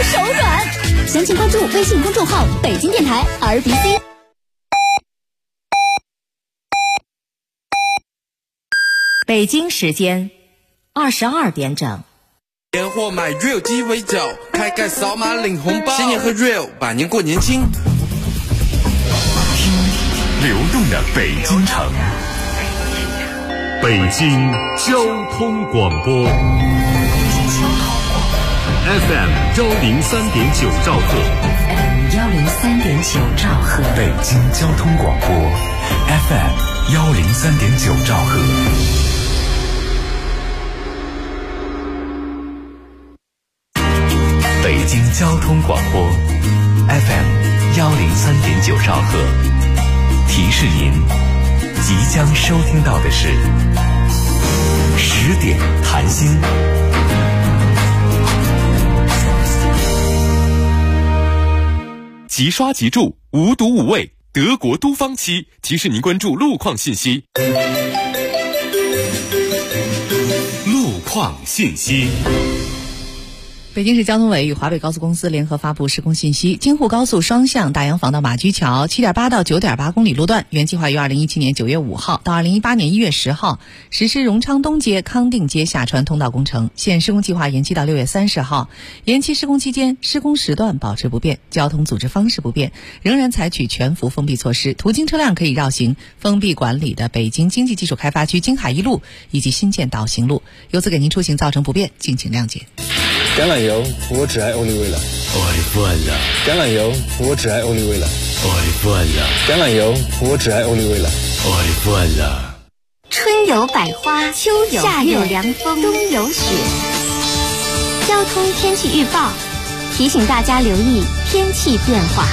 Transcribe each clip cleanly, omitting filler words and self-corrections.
手软。详情关注微信公众号北京电台 RBC。 北京时间22点整。 年货买 Real 鸡尾酒，开盖扫码领红包，新年喝 Real， 百年过年轻。 听流动的北京城，北京交通广播 FM 103.9兆赫 103.9兆赫， 北京交通广播 FM 103.9兆赫。北京交通广播 FM 103.9兆赫，提示您即将收听到的是10点谈心。 即刷即住，无毒无味，德国都方漆提示您关注路况信息。路况信息。 北京市交通委与华北高速公司联合发布施工信息，京沪高速双向大洋坊到马驹桥 7.8 到 9.8 公里路段，原计划于2017年9月5号到2018年1月10号实施荣昌东街、康定街下穿通道工程，现施工计划延期到6月30号。延期施工期间，施工时段保持不变，交通组织方式不变，仍然采取全幅封闭措施，途经车辆可以绕行封闭管理的北京经济技术开发区京海一路以及新建导行路，由此给您出行造成不便，敬请谅解。 橄榄油，我只爱欧丽薇了。 爱惯了。 橄榄油，我只爱欧丽薇了。 爱惯了。 橄榄油，我只爱欧丽薇了。 爱惯了。 春有百花，秋有夏有凉风，冬有雪。交通天气预报提醒大家留意天气变化。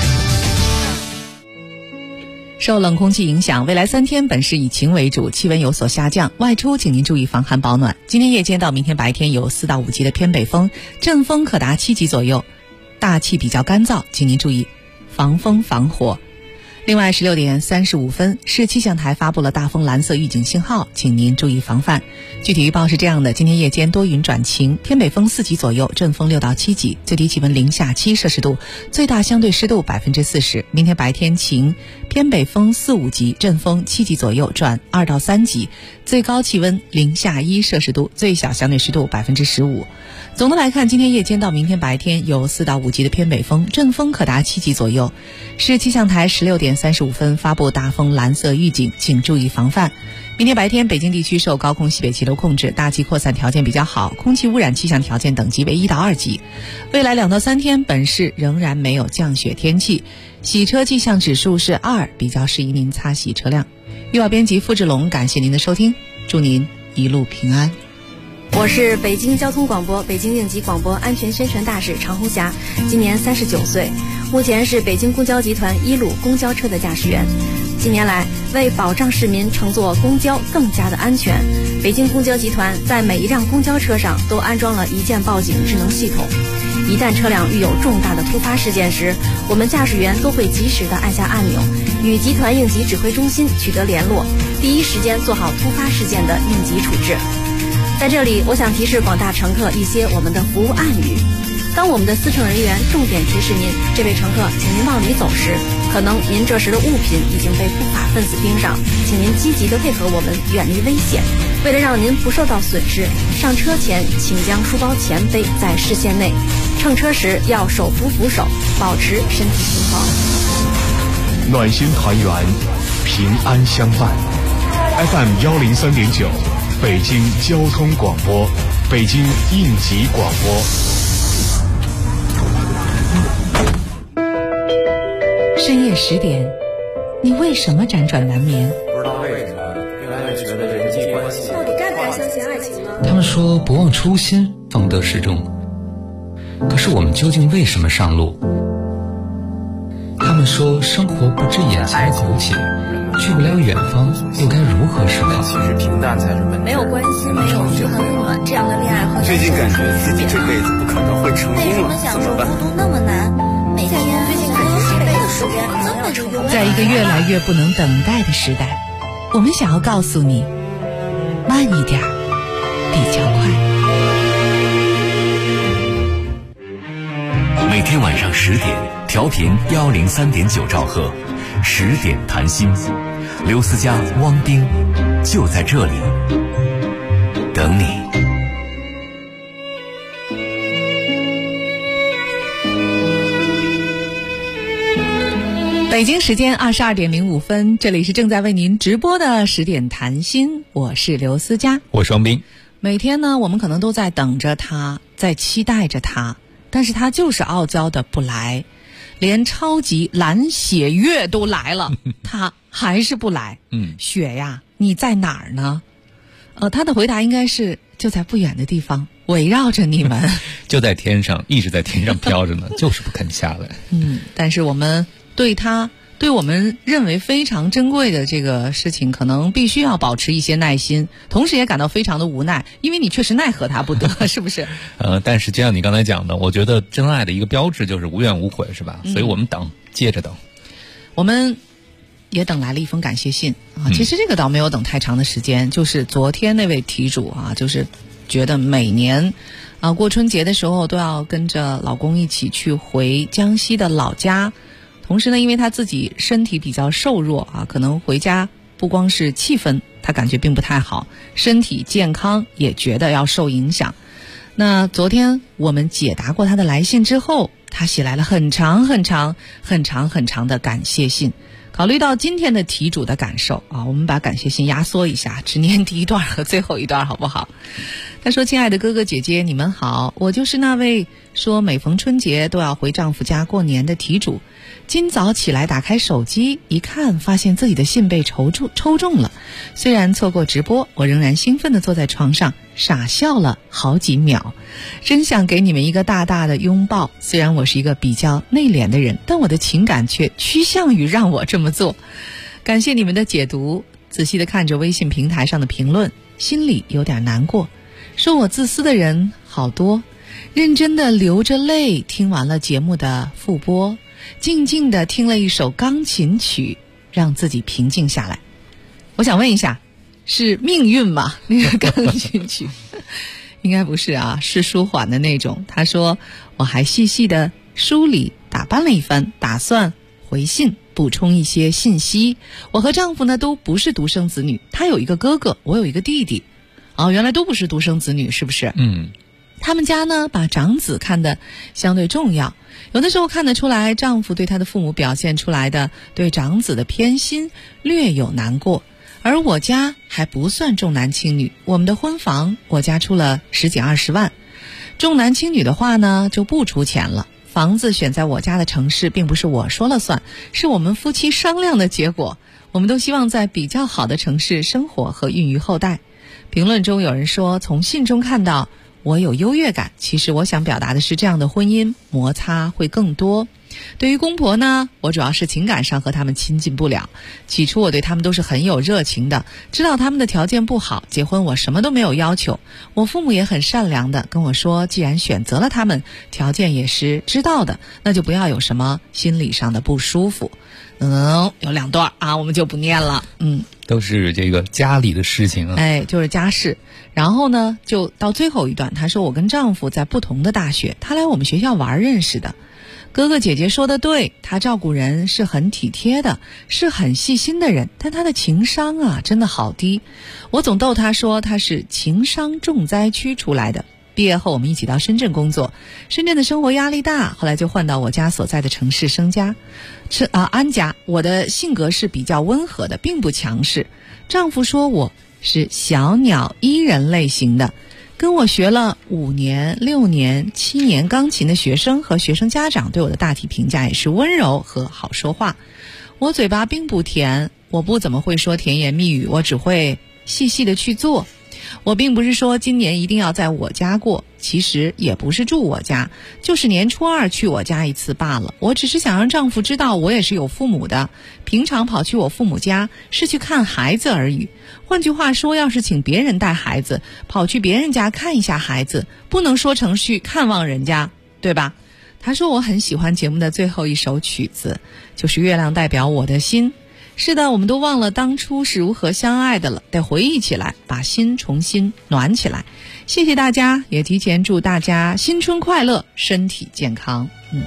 受冷空气影响，未来3天本市以晴为主，气温有所下降，外出请您注意防寒保暖。今天夜间到明天白天有4到5级的偏北风，阵风可达7级左右，大气比较干燥，请您注意防风防火。另外16点35分，市气象台发布了大风蓝色预警信号，请您注意防范。具体预报是这样的：今天夜间多云转晴，偏北风4级左右，阵风6到7级，最低气温零下7摄氏度，最大相对湿度40%。明天白天晴，偏北风4、5级，阵风7级左右转2到3级，最高气温零下1摄氏度，最小相对湿度15%。总的来看，今天夜间到明天白天有4到5级的偏北风，阵风可达7级左右。市气象台16点35分发布大风蓝色预警，请注意防范。明天白天，北京地区受高空西北气流控制，大气扩散条件比较好，空气污染气象条件等级为1到2级。未来2到3天，本市仍然没有降雪天气，洗车气象指数是2，比较适宜您擦洗车辆。预报编辑付志龙，感谢您的收听，祝您一路平安。 我是北京交通广播北京应急广播安全宣传大使常红霞，今年39岁，目前是北京公交集团1路公交车的驾驶员。近年来，为保障市民乘坐公交更加的安全，北京公交集团在每一辆公交车上都安装了一键报警智能系统。一旦车辆遇有重大的突发事件时，我们驾驶员都会及时的按下按钮，与集团应急指挥中心取得联络，第一时间做好突发事件的应急处置。在这里，我想提示广大乘客一些我们的服务暗语。当我们的司乘人员重点提示您，这位乘客，请您往里走时，可能您这时的物品已经被不法分子盯上，请您积极的配合我们，远离危险。为了让您不受到损失，上车前请将书包前背在视线内，乘车时要手扶扶手，保持身体平衡。 暖心团圆，平安相伴。FM 103.9，北京交通广播，北京应急广播。 深夜10点，你为什么辗转难眠？ 不知道为什么越来越觉得人际关系到底该不该相信爱情呢？ 他们说不忘初心，方得始终。可是我们究竟为什么上路？他们说生活不止眼前苟且，去不了远方，又该如何是好？ 其实平淡才是本质。 没有关系，没有嘘寒问暖，这样的恋爱和最近感觉自己这辈子不可能会成功了， 为什么享受孤独那么难？每天最近感觉这辈子时间可能要成功。 在一个越来越不能等待的时代，我们想要告诉你，慢一点比较快。 每天晚上10点，调频103.9兆赫，10点谈心。刘思佳、汪冰就在这里等你。 北京时间22点05分，这里是正在为您直播的10点谈心，我是刘思佳， 我是汪冰。 每天呢，我们可能都在等着他，在期待着他，但是他就是傲娇的不来，连超级蓝血月都来了，他还是不来。雪呀，你在哪儿呢？他的回答应该是就在不远的地方，围绕着你们， 就在天上，一直在天上飘着呢，就是不肯下来。 但是我们对他，对我们认为非常珍贵的这个事情，可能必须要保持一些耐心，同时也感到非常的无奈，因为你确实奈何他不得，是不是？ 但是就像你刚才讲的，我觉得真爱的一个标志就是无怨无悔，是吧？所以我们等，接着等。 我们也等来了一封感谢信啊，其实这个倒没有等太长的时间，就是昨天那位题主啊，就是觉得每年过春节的时候都要跟着老公一起去回江西的老家。同时呢，因为他自己身体比较瘦弱啊，可能回家不光是气氛他感觉并不太好，身体健康也觉得要受影响。那昨天我们解答过他的来信之后，他写来了很长的感谢信。考虑到今天的题主的感受啊，我们把感谢信压缩一下，只念第一段和最后一段好不好？他说：亲爱的哥哥姐姐，你们好，我就是那位说每逢春节都要回丈夫家过年的题主。今早起来打开手机一看，发现自己的信被抽中了。虽然错过直播，我仍然兴奋地坐在床上傻笑了好几秒。真想给你们一个大大的拥抱，虽然我是一个比较内敛的人，但我的情感却趋向于让我这么做。感谢你们的解读，仔细地看着微信平台上的评论，心里有点难过，说我自私的人好多。认真地流着泪听完了节目的复播，静静地听了一首钢琴曲，让自己平静下来。我想问一下，是命运吗？那个钢琴曲应该不是啊，是舒缓的那种。他说我还细细地梳理打扮了一番，打算回信补充一些信息。我和丈夫呢都不是独生子女，他有一个哥哥，我有一个弟弟。原来都不是独生子女，是不是？他们家呢把长子看得相对重要，有的时候看得出来丈夫对他的父母表现出来的对长子的偏心略有难过。而我家还不算重男轻女，我们的婚房我家出了10几20万，重男轻女的话呢就不出钱了。房子选在我家的城市并不是我说了算，是我们夫妻商量的结果。我们都希望在比较好的城市生活和孕育后代。评论中有人说从信中看到我有优越感，其实我想表达的是这样的婚姻摩擦会更多。对于公婆呢，我主要是情感上和他们亲近不了。起初我对他们都是很有热情的，知道他们的条件不好，结婚我什么都没有要求。我父母也很善良的跟我说，既然选择了他们，条件也是知道的，那就不要有什么心理上的不舒服。有2段啊，我们就不念了。 都是这个家里的事情啊， 就是家事。然后呢，就到最后一段，他说我跟丈夫在不同的大学，他来我们学校玩认识的。哥哥姐姐说的对，他照顾人是很体贴的，是很细心的人，但他的情商啊真的好低。我总逗他说他是情商重灾区出来的。毕业后我们一起到深圳工作，深圳的生活压力大，后来就换到我家所在的城市安家。我的性格是比较温和的，并不强势。丈夫说我是小鸟依人类型的，跟我学了5年、6年、7年钢琴的学生和学生家长对我的大体评价也是温柔和好说话。我嘴巴并不甜，我不怎么会说甜言蜜语，我只会细细的去做。我并不是说今年一定要在我家过，其实也不是住我家，就是年初2去我家一次罢了。我只是想让丈夫知道我也是有父母的，平常跑去我父母家是去看孩子而已。换句话说，要是请别人带孩子，跑去别人家看一下孩子，不能说成去看望人家，对吧？他说我很喜欢节目的最后一首曲子，就是月亮代表我的心。 是的，我们都忘了当初是如何相爱的了，得回忆起来，把心重新暖起来。谢谢大家，也提前祝大家新春快乐，身体健康。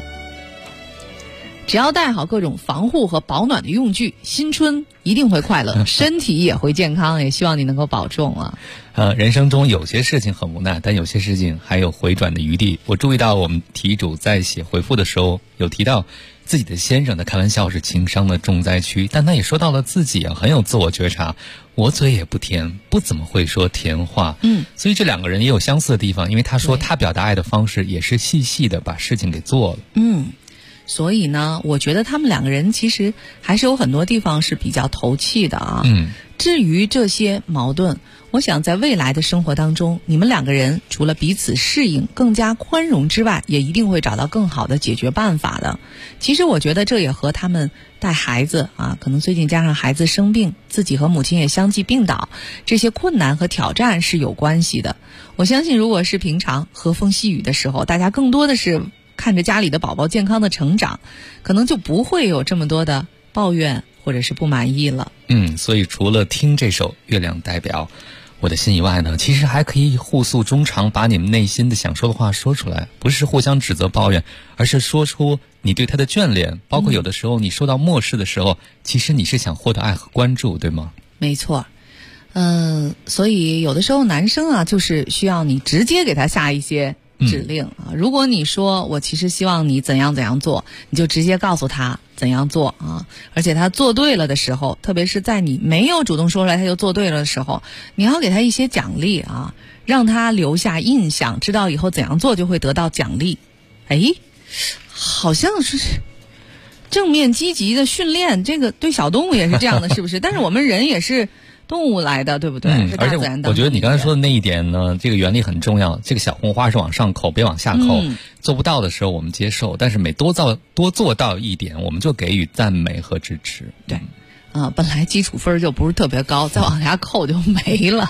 只要带好各种防护和保暖的用具，新春一定会快乐，身体也会健康，也希望你能够保重啊。 人生中有些事情很无奈，但有些事情还有回转的余地。我注意到我们题主在写回复的时候有提到自己的先生，他开玩笑是情商的重灾区，但他也说到了自己很有自我觉察，我嘴也不甜，不怎么会说甜话。所以这两个人也有相似的地方，因为他说他表达爱的方式也是细细的把事情给做了。 所以呢，我觉得他们两个人其实还是有很多地方是比较投契的啊。至于这些矛盾，我想在未来的生活当中，你们两个人除了彼此适应、更加宽容之外，也一定会找到更好的解决办法的。其实我觉得这也和他们带孩子啊，可能最近加上孩子生病，自己和母亲也相继病倒，这些困难和挑战是有关系的。我相信如果是平常和风细雨的时候，大家更多的是看着家里的宝宝健康的成长，可能就不会有这么多的抱怨或者是不满意了。 所以除了听这首《月亮代表我的心》以外呢，其实还可以互诉衷肠，把你们内心的想说的话说出来，不是互相指责抱怨，而是说出你对他的眷恋，包括有的时候你受到漠视的时候，其实你是想获得爱和关注，对吗？ 没错。所以有的时候男生啊，就是需要你直接给他下一些指令啊。如果你说我其实希望你怎样怎样做，你就直接告诉他怎样做啊。而且他做对了的时候，特别是在你没有主动说出来他就做对了的时候，你要给他一些奖励啊，让他留下印象，知道以后怎样做就会得到奖励。好像是正面积极的训练，这个对小动物也是这样的，是不是？但是我们人也是动物来的，对不对？ 而且我觉得你刚才说的那一点呢，这个原理很重要。这个小红花是往上扣，别往下扣。做不到的时候我们接受，但是每多做到一点，我们就给予赞美和支持。 对，本来基础分就不是特别高，再往下扣就没了。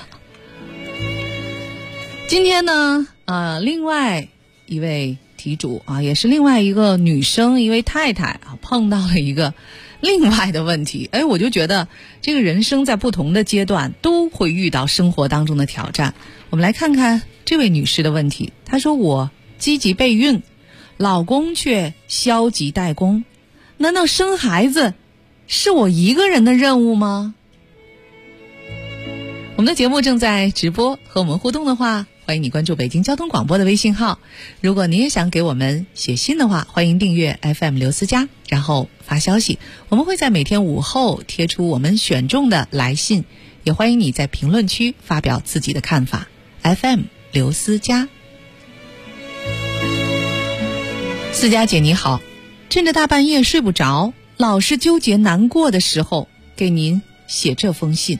今天呢，另外一位题主啊，也是另外一个女生，一位太太啊，碰到了一个另外的问题。我就觉得这个人生在不同的阶段都会遇到生活当中的挑战。我们来看看这位女士的问题。她说，我积极备孕，老公却消极怠工，难道生孩子是我一个人的任务吗？我们的节目正在直播，和我们互动的话，欢迎你关注北京交通广播的微信号。如果你也想给我们写信的话，欢迎订阅 FM 刘思佳，然后发消息，我们会在每天午后贴出我们选中的来信，也欢迎你在评论区发表自己的看法。 FM 刘思佳。思佳姐你好，趁着大半夜睡不着，老是纠结难过的时候，给您写这封信。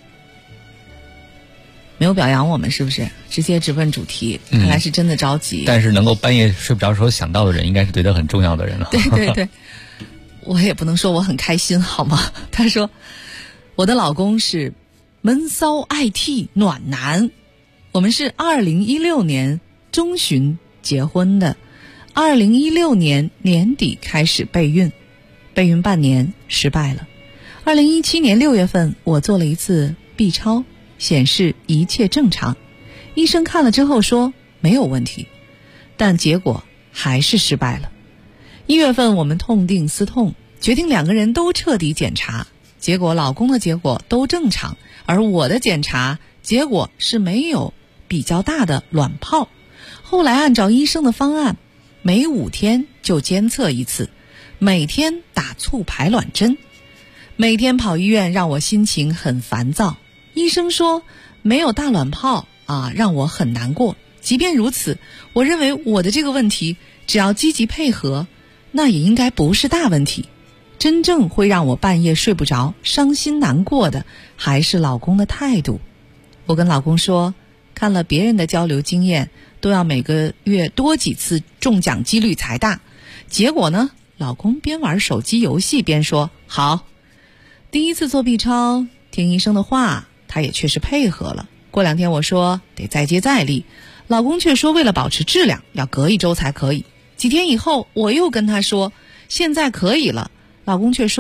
没有表扬我们是不是？直接直问主题，看来是真的着急。 但是能够半夜睡不着时候想到的人，应该是对他很重要的人了。 对，我也不能说我很开心好吗？他说，我的老公是闷骚爱替暖男，我们是2016年中旬结婚的，2016年年底开始备孕半年失败了。2017年6月份我做了一次 B 超，显示一切正常，医生看了之后说没有问题，但结果还是失败了。1月份我们痛定思痛，决定两个人都彻底检查，结果老公的结果都正常，而我的检查结果是没有比较大的卵泡。后来按照医生的方案，每5天就监测一次，每天打促排卵针，每天跑医院让我心情很烦躁。医生说没有大卵泡让我很难过。即便如此，我认为我的这个问题只要积极配合，那也应该不是大问题。真正会让我半夜睡不着、伤心难过的，还是老公的态度。我跟老公说，看了别人的交流经验，都要每个月多几次中奖几率才大。结果呢，老公边玩手机游戏边说好。第一次做 B 超，听医生的话，他也确实配合了。过2天我说得再接再厉，老公却说为了保持质量，要隔1周才可以。几天以后我又跟他说现在可以了，老公却说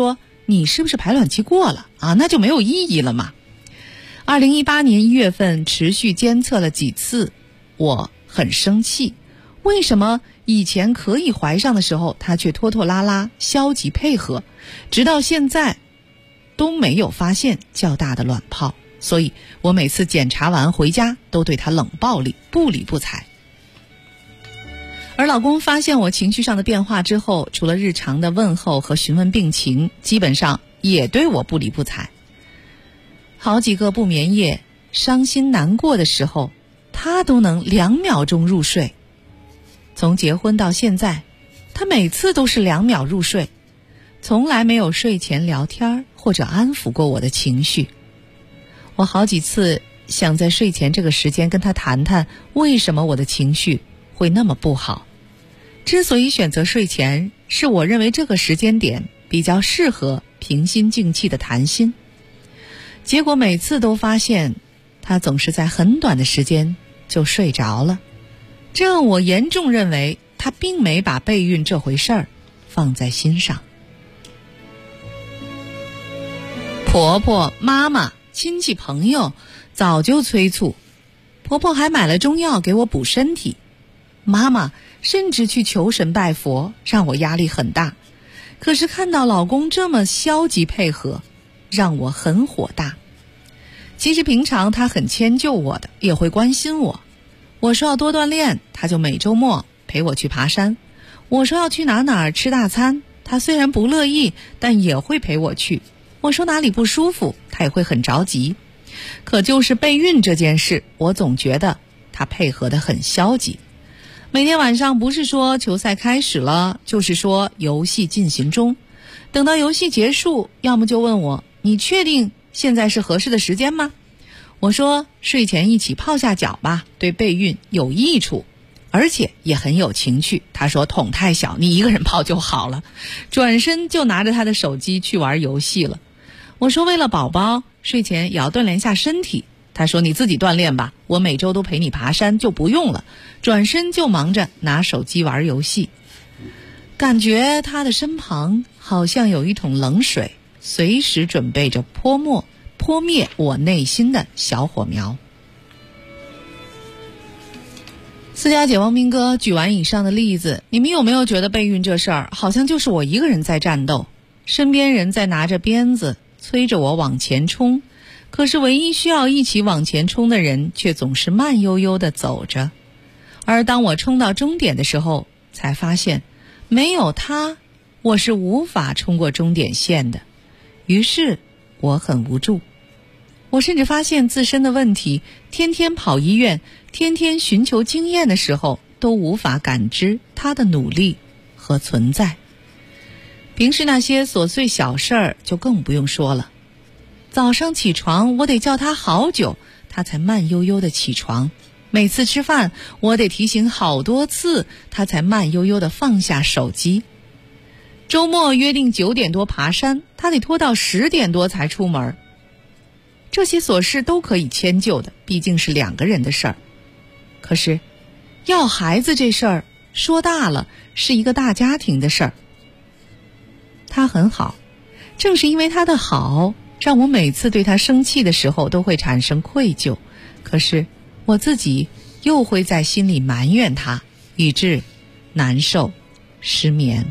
你是不是排卵期过了啊？那就没有意义了嘛。2018年1月份持续监测了几次，我很生气，为什么以前可以怀上的时候他却拖拖拉拉消极配合，直到现在都没有发现较大的卵泡，所以我每次检查完回家都对他冷暴力，不理不睬。而老公发现我情绪上的变化之后，除了日常的问候和询问病情，基本上也对我不理不睬。好几个不眠夜，伤心难过的时候，他都能2秒钟入睡。从结婚到现在，他每次都是2秒入睡，从来没有睡前聊天或者安抚过我的情绪。我好几次想在睡前这个时间跟他谈谈，为什么我的情绪会那么不好。之所以选择睡前，是我认为这个时间点比较适合平心静气的谈心。结果每次都发现他总是在很短的时间就睡着了，这让我严重认为他并没把备孕这回事儿放在心上。婆婆、妈妈、亲戚朋友早就催促，婆婆还买了中药给我补身体，妈妈甚至去求神拜佛，让我压力很大。可是看到老公这么消极配合，让我很火大。其实平常他很迁就我的，也会关心我。我说要多锻炼，他就每周末陪我去爬山。我说要去哪儿吃大餐，他虽然不乐意，但也会陪我去。我说哪里不舒服，他也会很着急。可就是备孕这件事，我总觉得他配合得很消极。每天晚上不是说球赛开始了，就是说游戏进行中。等到游戏结束，要么就问我，你确定现在是合适的时间吗？我说睡前一起泡下脚吧，对备孕有益处，而且也很有情趣。他说桶太小，你一个人泡就好了。转身就拿着他的手机去玩游戏了。我说为了宝宝，睡前也要锻炼下身体。他说你自己锻炼吧，我每周都陪你爬山，就不用了。转身就忙着拿手机玩游戏。感觉他的身旁好像有一桶冷水，随时准备着泼灭我内心的小火苗。思佳姐、汪斌哥举完以上的例子，你们有没有觉得备孕这事儿好像就是我一个人在战斗，身边人在拿着鞭子催着我往前冲，可是唯一需要一起往前冲的人却总是慢悠悠地走着。而当我冲到终点的时候，才发现没有他，我是无法冲过终点线的。于是我很无助，我甚至发现自身的问题，天天跑医院，天天寻求经验的时候，都无法感知他的努力和存在。平时那些琐碎小事儿就更不用说了。早上起床我得叫他好久，他才慢悠悠地起床。每次吃饭我得提醒好多次，他才慢悠悠地放下手机。周末约定9点多爬山，他得拖到10点多才出门。这些琐事都可以迁就的，毕竟是2个人的事儿。可是要孩子这事儿说大了是一个大家庭的事儿。他很好，正是因为他的好，让我每次对他生气的时候都会产生愧疚，可是我自己又会在心里埋怨他，以致难受失眠。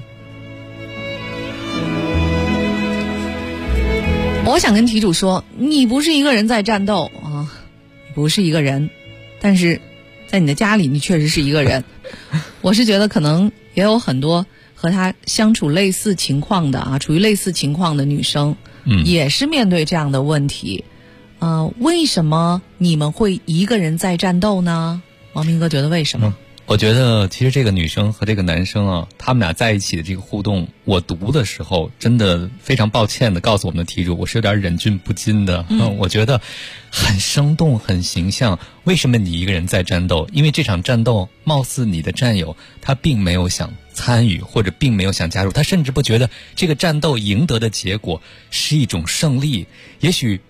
我想跟题主说，你不是一个人在战斗啊，不是一个人，但是在你的家里你确实是一个人。我是觉得可能也有很多和他相处类似情况的啊，处于类似情况的女生，也是面对这样的问题。为什么你们会一个人在战斗呢？王明哥觉得为什么？ 我觉得其实这个女生和这个男生啊，他们俩在一起的这个互动，我读的时候真的非常抱歉的告诉我们的题主，我是有点忍俊不禁的。我觉得很生动很形象。为什么你一个人在战斗？因为这场战斗貌似你的战友他并没有想参与，或者并没有想加入，他甚至不觉得这个战斗赢得的结果是一种胜利。也许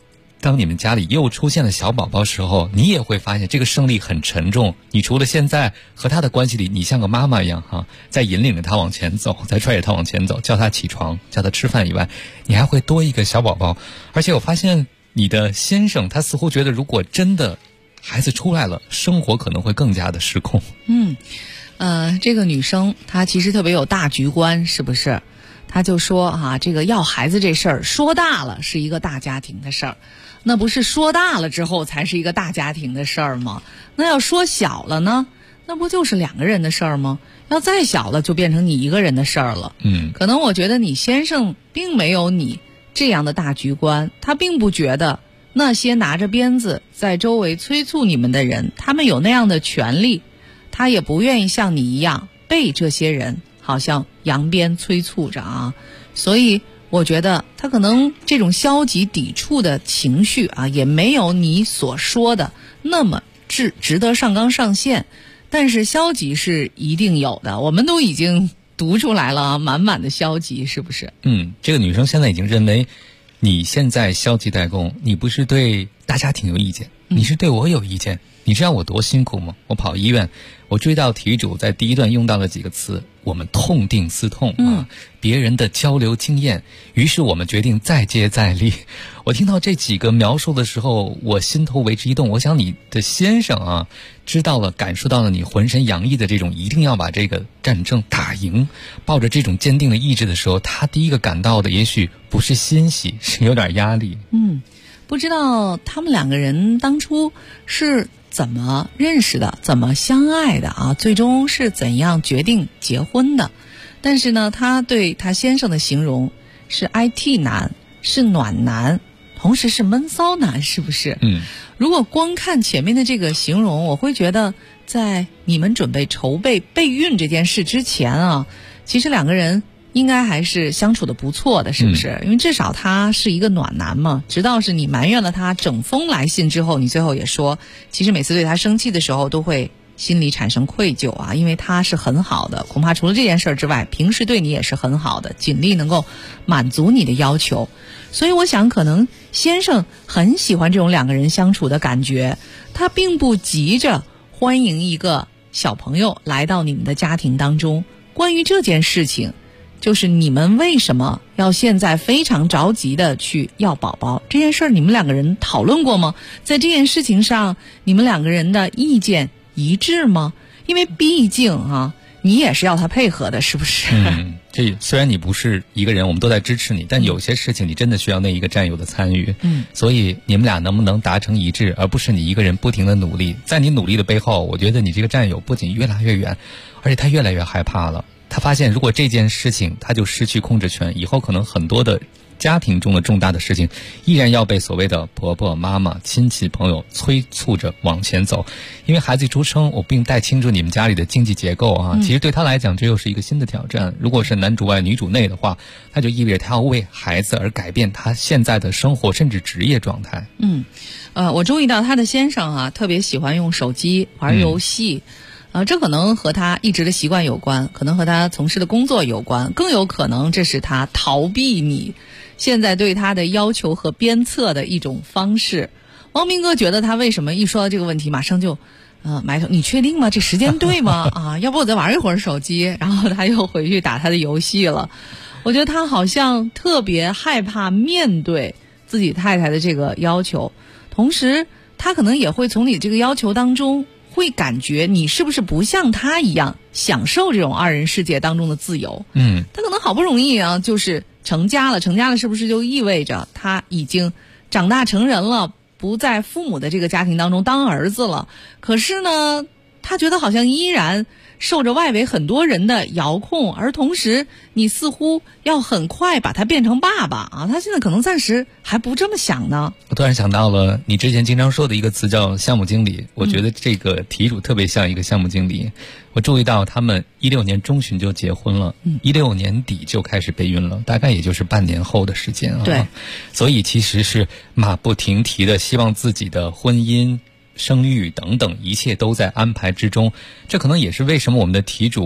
当你们家里又出现了小宝宝时候，你也会发现这个胜利很沉重。你除了现在和他的关系里，你像个妈妈一样在引领着他往前走，在拽着他往前走，叫他起床，叫他吃饭以外，你还会多一个小宝宝。而且我发现你的先生他似乎觉得，如果真的孩子出来了，生活可能会更加的失控。 这个女生她其实特别有大局观，是不是？她就说这个要孩子这事儿说大了是一个大家庭的事儿，那不是说大了之后才是一个大家庭的事儿吗？那要说小了呢，那不就是2个人的事儿吗？要再小了就变成你一个人的事儿了。可能我觉得你先生并没有你这样的大局观，他并不觉得那些拿着鞭子在周围催促你们的人，他们有那样的权利，他也不愿意像你一样被这些人好像扬鞭催促着所以我觉得他可能这种消极抵触的情绪也没有你所说的那么值得上纲上线，但是消极是一定有的，我们都已经读出来了满满的消极，是不是？ 这个女生现在已经认为你现在消极怠工，你不是对大家庭有意见，你是对我有意见。你知道我多辛苦吗？我跑医院，我追到题主在第一段用到了几个词，我们痛定思痛别人的交流经验，于是我们决定再接再厉。我听到这几个描述的时候，我心头为之一动。我想你的先生知道了，感受到了你浑身洋溢的这种一定要把这个战争打赢，抱着这种坚定的意志的时候，他第一个感到的也许不是欣喜，是有点压力。 不知道他们2个人当初是怎么认识的，怎么相爱的最终是怎样决定结婚的。但是呢，他对他先生的形容是 IT 男，是暖男，同时是闷骚男，是不是？如果光看前面的这个形容，我会觉得在你们准备筹备备孕这件事之前其实2个人应该还是相处的不错的，是不是？因为至少他是一个暖男嘛。直到是你埋怨了他整封来信之后，你最后也说，其实每次对他生气的时候都会心里产生愧疚因为他是很好的，恐怕除了这件事之外，平时对你也是很好的，尽力能够满足你的要求。所以我想可能先生很喜欢这种2个人相处的感觉，他并不急着欢迎一个小朋友来到你们的家庭当中。关于这件事情，就是你们为什么要现在非常着急的去要宝宝这件事儿，你们2个人讨论过吗？在这件事情上，你们2个人的意见一致吗？因为毕竟你也是要他配合的，是不是？ 这虽然你不是一个人，我们都在支持你，但有些事情你真的需要那一个战友的参与。所以你们俩能不能达成一致，而不是你一个人不停的努力。在你努力的背后，我觉得你这个战友不仅越来越远，而且他越来越害怕了。他发现如果这件事情他就失去控制权，以后可能很多的家庭中的重大的事情依然要被所谓的婆婆妈妈亲戚朋友催促着往前走。因为孩子一出生，我并不太清楚你们家里的经济结构其实对他来讲这又是一个新的挑战。如果是男主外女主内的话，那就意味着他要为孩子而改变他现在的生活甚至职业状态。 我注意到他的先生特别喜欢用手机玩游戏这可能和他一直的习惯有关，可能和他从事的工作有关，更有可能这是他逃避你现在对他的要求和鞭策的一种方式。汪明哥觉得他为什么一说到这个问题马上就埋头，你确定吗？这时间对吗？要不我再玩一会儿手机，然后他又回去打他的游戏了。我觉得他好像特别害怕面对自己太太的这个要求，同时他可能也会从你这个要求当中会感觉你是不是不像他一样享受这种2人世界当中的自由。他可能好不容易就是成家了是不是就意味着他已经长大成人了，不在父母的这个家庭当中当儿子了？可是呢，他觉得好像依然受着外围很多人的遥控，而同时你似乎要很快把他变成爸爸他现在可能暂时还不这么想呢。 我突然想到了你之前经常说的一个词叫项目经理，我觉得这个题主特别像一个项目经理。我注意到他们16年中旬就结婚了，16年底就开始备孕了，大概也就是半年后的时间对， 所以其实是马不停蹄的希望自己的婚姻生育等等一切都在安排之中。这可能也是为什么我们的题主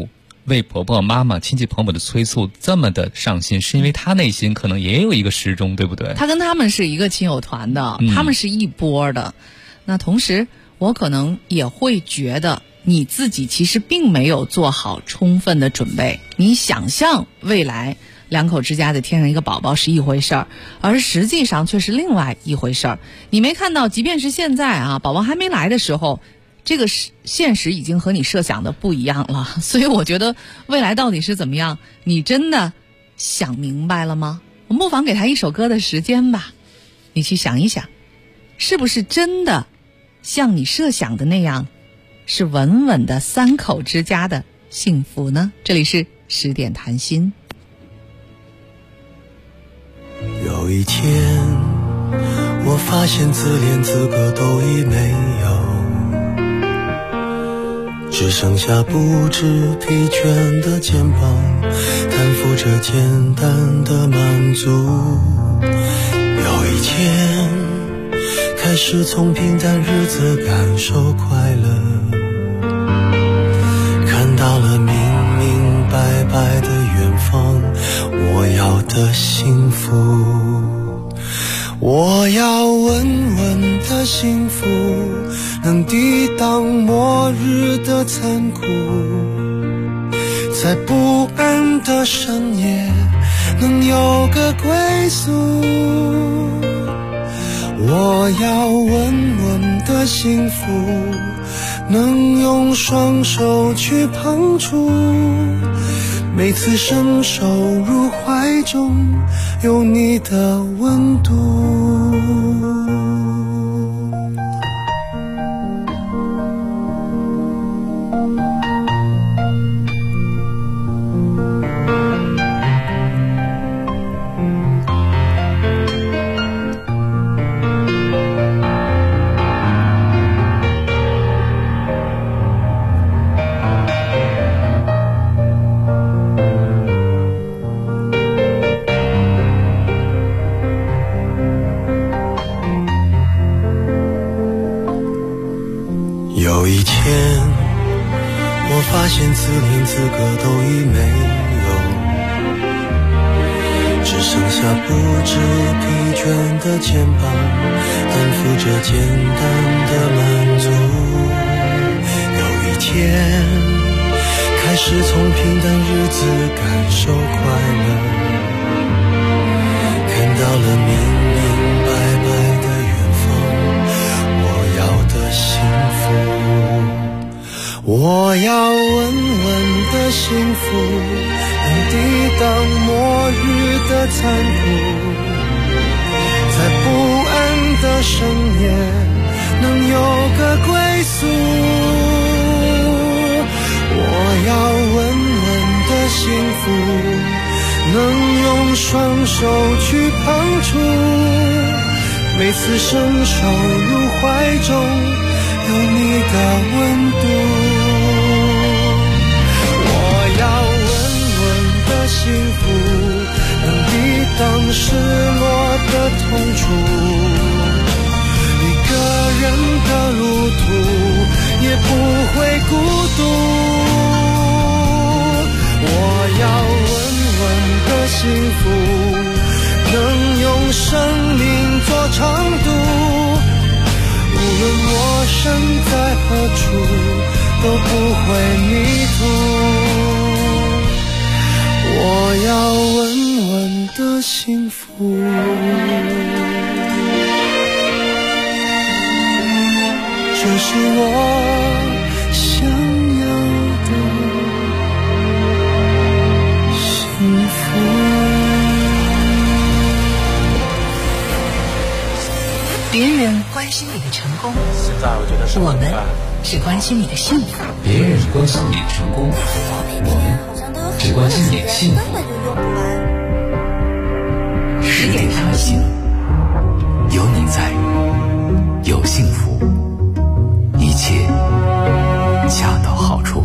为婆婆妈妈亲戚朋友的催促这么的上心，是因为她内心可能也有一个时钟，对不对？ 她跟他们是一个亲友团的，他们是一波的。那同时我可能也会觉得你自己其实并没有做好充分的准备，你想象未来两口之家的添上一个宝宝是一回事儿，而实际上却是另外一回事儿。你没看到，即便是现在啊，宝宝还没来的时候，这个现实已经和你设想的不一样了。所以我觉得未来到底是怎么样，你真的想明白了吗？我不妨给他一首歌的时间吧，你去想一想，是不是真的像你设想的那样，是稳稳的三口之家的幸福呢？这里是10点谈心。 有一天我发现自怜资格都已没有，只剩下不知疲倦的肩膀，担负着简单的满足。有一天开始从平淡日子感受快乐，看到了明明白白的远方，我要的幸福。我要稳稳的幸福，能抵挡末日的残酷，在不安的深夜能有个归宿。我要稳稳的幸福，能用双手去碰触，每次伸手入怀中有你的温度。有一天我发现自怜资格都已没有，只剩下不知疲倦的肩膀，担负着简单的满足。有一天开始从平淡日子感受快乐，看到了明明白白的远方，我要的幸福。我要稳稳的幸福，能抵挡末日的残酷，在不安的深夜能有个归宿。我要稳稳的幸福，能用双手去碰触，每次伸手入怀中有你的温度。我要稳稳的幸福，能抵挡失落的痛楚，一个人的路途也不会孤独。我要稳稳的幸福，能用生命做长度，无论我身在何处都不会迷途。我要稳稳的幸福，这是我想要的幸福。 别人关心你的成功， 现在我觉得是我们是关心你的幸福。 别人关心你的成功，我们只关心你的幸福。 10点谈心，有你在，有幸福，一切恰到好处。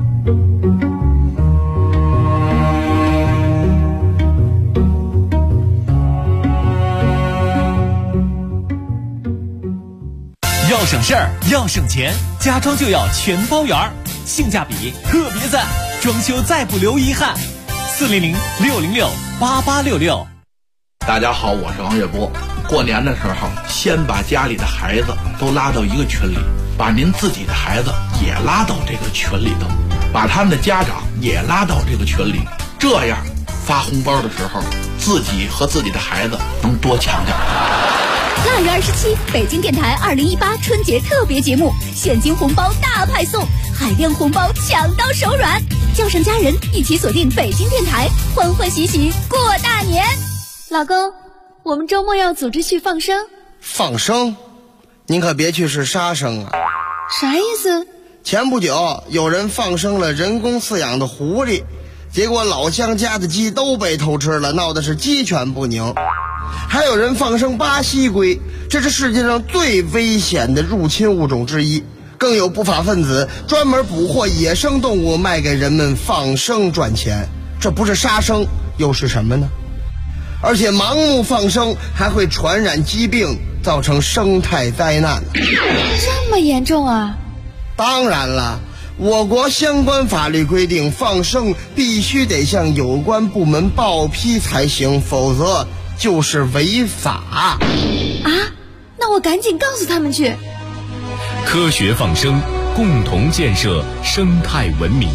要省事儿，要省钱，家装就要全包圆儿，性价比特别赞。 装修再不留遗憾，400-606-8866。 大家好，我是王月波。过年的时候，先把家里的孩子都拉到一个群里，把您自己的孩子也拉到这个群里头，把他们的家长也拉到这个群里，这样发红包的时候，自己和自己的孩子能多抢点。 腊月27，北京电台2018春节特别节目，现金红包大派送，海量红包抢到手软，叫上家人一起锁定北京电台，欢欢喜喜过大年。 老公，我们周末要组织去放生。 放生？您可别去是杀生啊！ 啥意思？ 前不久有人放生了人工饲养的狐狸，结果老乡家的鸡都被偷吃了，闹的是鸡犬不宁。还有人放生巴西龟，这是世界上最危险的入侵物种之一。更有不法分子专门捕获野生动物卖给人们放生赚钱，这不是杀生又是什么呢？而且盲目放生还会传染疾病，造成生态灾难。 这么严重啊？ 当然了，我国相关法律规定，放生必须得向有关部门报批才行，否则就是违法。 啊？那我赶紧告诉他们去。 科学放生，共同建设生态文明。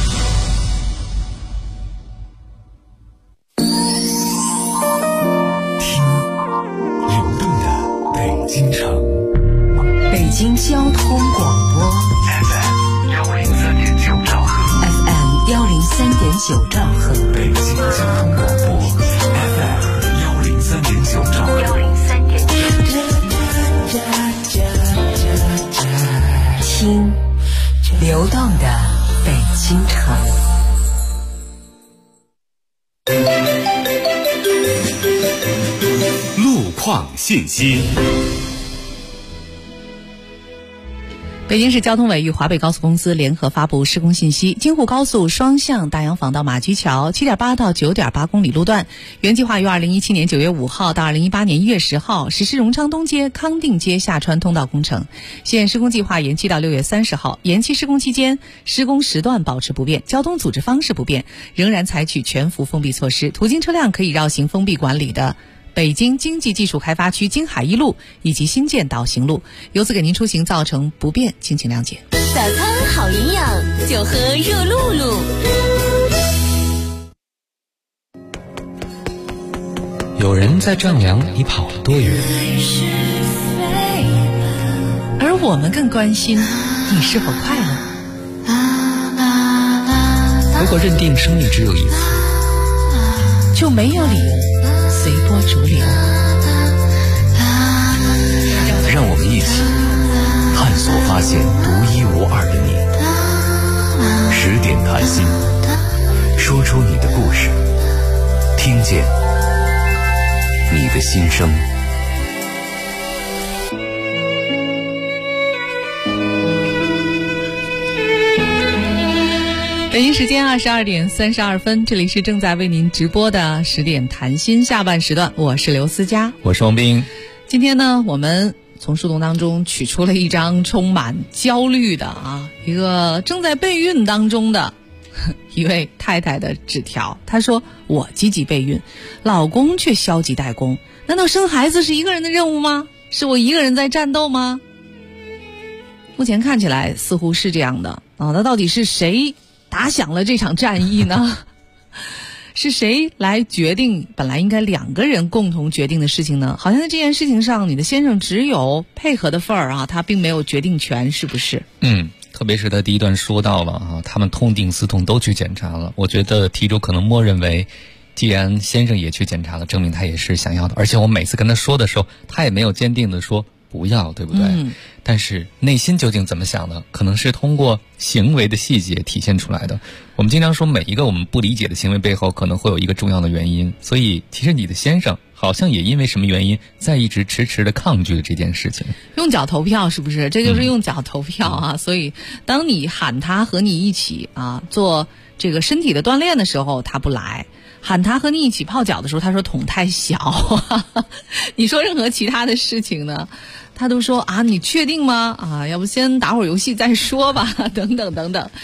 北京交通广播 FM 103.9兆赫 FM 103.9兆赫， 北京交通广播 FM 103.9兆赫听流动的北京城。 路况信息。 北京市交通委与华北高速公司联合发布施工信息：京沪高速双向大洋坊到马驹桥 7.8 到 9.8 公里路段，原计划于2017年9月5号到2018年1月10号实施荣昌东街、康定街下穿通道工程，现施工计划延期到6月30号。延期施工期间，施工时段保持不变，交通组织方式不变，仍然采取全幅封闭措施，途经车辆可以绕行封闭管理的北京经济技术开发区京海一路以及新建导行路，由此给您出行造成不便，敬请谅解。 早餐好营养，就喝热露露。 有人在丈量你跑了多远， 而我们更关心你是否快乐。 如果认定生命只有一次， 就没有理由随波逐流。 让我们一起探索发现独一无二的你。10点谈心，说出你的故事，听见你的心声。 北京时间22点32分，这里是正在为您直播的10点谈心下半时段，我是刘思佳， 我是王斌。 今天呢，我们从树洞当中取出了一张充满焦虑的一个正在备孕当中的一位太太的纸条。她说：我积极备孕，老公却消极怠工，难道生孩子是一个人的任务吗？是我一个人在战斗吗？目前看起来似乎是这样的那到底是谁打响了这场战役呢？是谁来决定本来应该2个人共同决定的事情呢？好像在这件事情上，你的先生只有配合的份儿他并没有决定权，是不是？ 特别是他第一段说到了他们痛定思痛都去检查了。我觉得题主可能默认为，既然先生也去检查了，证明他也是想要的。而且我每次跟他说的时候，他也没有坚定的说不要，对不对？但是内心究竟怎么想的，可能是通过行为的细节体现出来的。我们经常说，每一个我们不理解的行为背后可能会有一个重要的原因，所以其实你的先生好像也因为什么原因在一直迟迟的抗拒了这件事情。 用脚投票，是不是？这就是用脚投票所以当你喊他和你一起做这个身体的锻炼的时候，他不来；喊他和你一起泡脚的时候，他说桶太小你说任何其他的事情呢，他都说你确定吗？要不先打会儿游戏再说吧等等等等。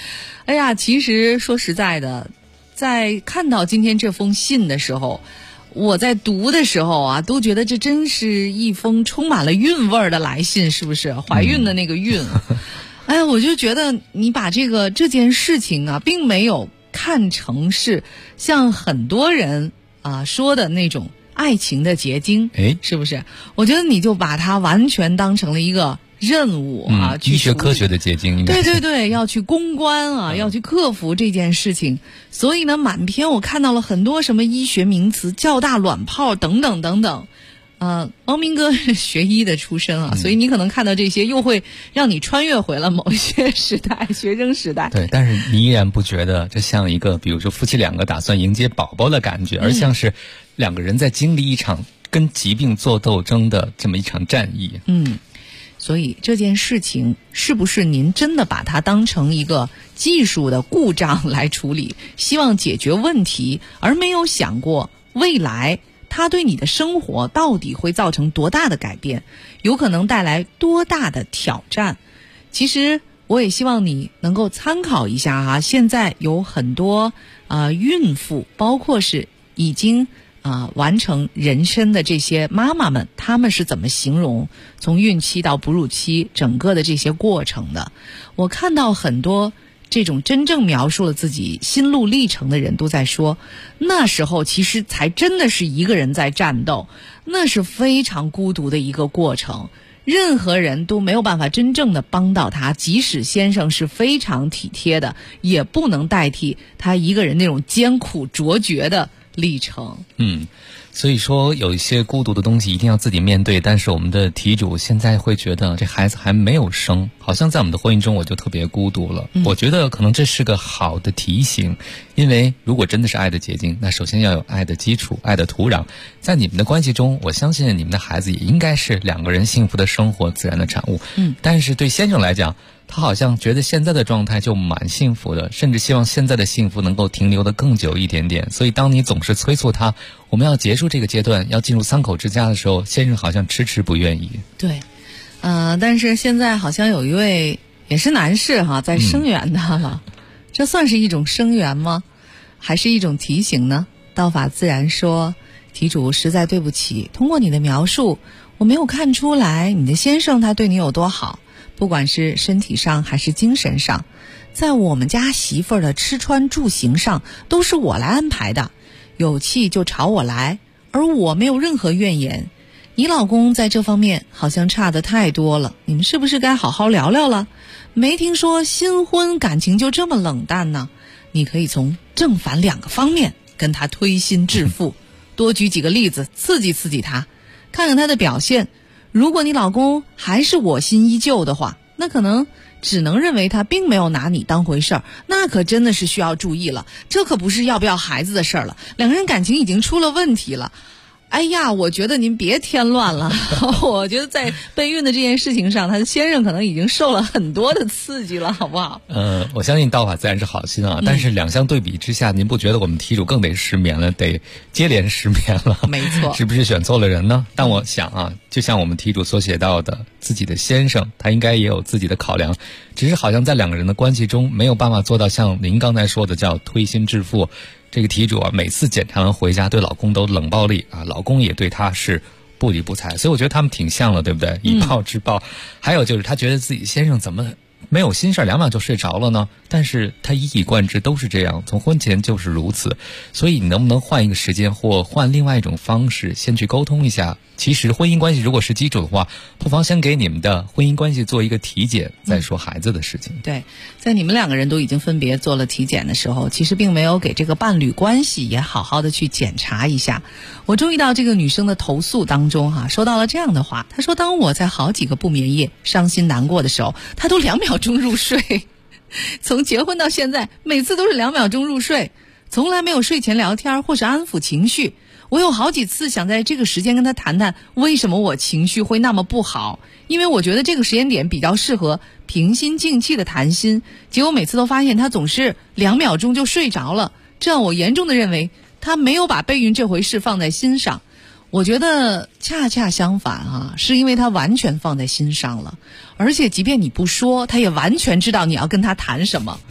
哎呀，其实说实在的，在看到今天这封信的时候，我在读的时候啊，都觉得这真是一封充满了韵味的来信，是不是？怀孕的那个孕。哎，我就觉得你把这件事情啊，并没有看成是像很多人啊说的那种爱情的结晶，是不是？我觉得你就把它完全当成了一个任务啊， 医学科学的结晶应该。 对，要去攻关啊，要去克服这件事情。所以呢，满篇我看到了很多什么医学名词，较大卵泡等等等等。汪明哥是学医的出身啊，所以你可能看到这些，又会让你穿越回了某些时代，学生时代。 对，但是你依然不觉得这像一个，比如说夫妻两个打算迎接宝宝的感觉，而像是两个人在经历一场跟疾病做斗争的这么一场战役。 所以这件事情是不是您真的把它当成一个技术的故障来处理，希望解决问题，而没有想过未来它对你的生活到底会造成多大的改变，有可能带来多大的挑战？其实我也希望你能够参考一下啊，现在有很多孕妇，包括是已经完成人生的这些妈妈们，她们是怎么形容从孕期到哺乳期整个的这些过程的。我看到很多这种真正描述了自己心路历程的人都在说，那时候其实才真的是一个人在战斗，那是非常孤独的一个过程，任何人都没有办法真正的帮到他，即使先生是非常体贴的，也不能代替他一个人那种艰苦卓绝的历程。 所以说有一些孤独的东西一定要自己面对，但是我们的题主现在会觉得这孩子还没有生，好像在我们的婚姻中我就特别孤独了。我觉得可能这是个好的提醒，因为如果真的是爱的结晶，那首先要有爱的基础，爱的土壤。在你们的关系中，我相信你们的孩子也应该是两个人幸福的生活自然的产物。但是对先生来讲，他好像觉得现在的状态就蛮幸福的，甚至希望现在的幸福能够停留得更久一点点。所以当你总是催促他我们要结束这个阶段，要进入三口之家的时候，先生好像迟迟不愿意。 对，但是现在好像有一位也是男士哈，在声援他了。这算是一种声援吗？还是一种提醒呢？道法自然说，题主实在对不起，通过你的描述，我没有看出来你的先生他对你有多好，不管是身体上还是精神上，在我们家媳妇儿的吃穿住行上都是我来安排的，有气就朝我来，而我没有任何怨言。你老公在这方面好像差得太多了，你们是不是该好好聊聊了？没听说新婚感情就这么冷淡呢？你可以从正反两个方面跟他推心置腹，多举几个例子刺激刺激他，看看他的表现。如果你老公还是我心依旧的话，那可能只能认为他并没有拿你当回事儿，那可真的是需要注意了。这可不是要不要孩子的事儿了，两个人感情已经出了问题了。哎呀，我觉得您别添乱了。我觉得在备孕的这件事情上，他的先生可能已经受了很多的刺激了，好不好？ 我相信道法自然是好心啊，但是两相对比之下，您不觉得我们题主更得失眠了，得接连失眠了？ 没错， 是不是选错了人呢？但我想啊，就像我们题主所写到的，自己的先生他应该也有自己的考量，只是好像在两个人的关系中没有办法做到像您刚才说的叫推心置腹。这个题主啊，每次检查完回家对老公都冷暴力啊，老公也对他是不理不睬，所以我觉得他们挺像了，对不对？以暴制暴。还有就是他觉得自己先生怎么没有心事2秒就睡着了呢？但是他一以贯之都是这样，从婚前就是如此。所以你能不能换一个时间，或换另外一种方式，先去沟通一下？其实婚姻关系如果是基础的话，不妨先给你们的婚姻关系做一个体检，再说孩子的事情。 对，在你们两个人都已经分别做了体检的时候，其实并没有给这个伴侣关系也好好的去检查一下。我注意到这个女生的投诉当中说到了这样的话，她说当我在好几个不眠夜伤心难过的时候，她都2秒钟入睡。从结婚到现在，每次都是2秒钟入睡，从来没有睡前聊天或是安抚情绪。我有好几次想在这个时间跟他谈谈为什么我情绪会那么不好，因为我觉得这个时间点比较适合平心静气的谈心，结果每次都发现他总是2秒钟就睡着了，这让我严重的认为他没有把备孕这回事放在心上。我觉得恰恰相反是因为他完全放在心上了，而且即便你不说，他也完全知道你要跟他谈什么。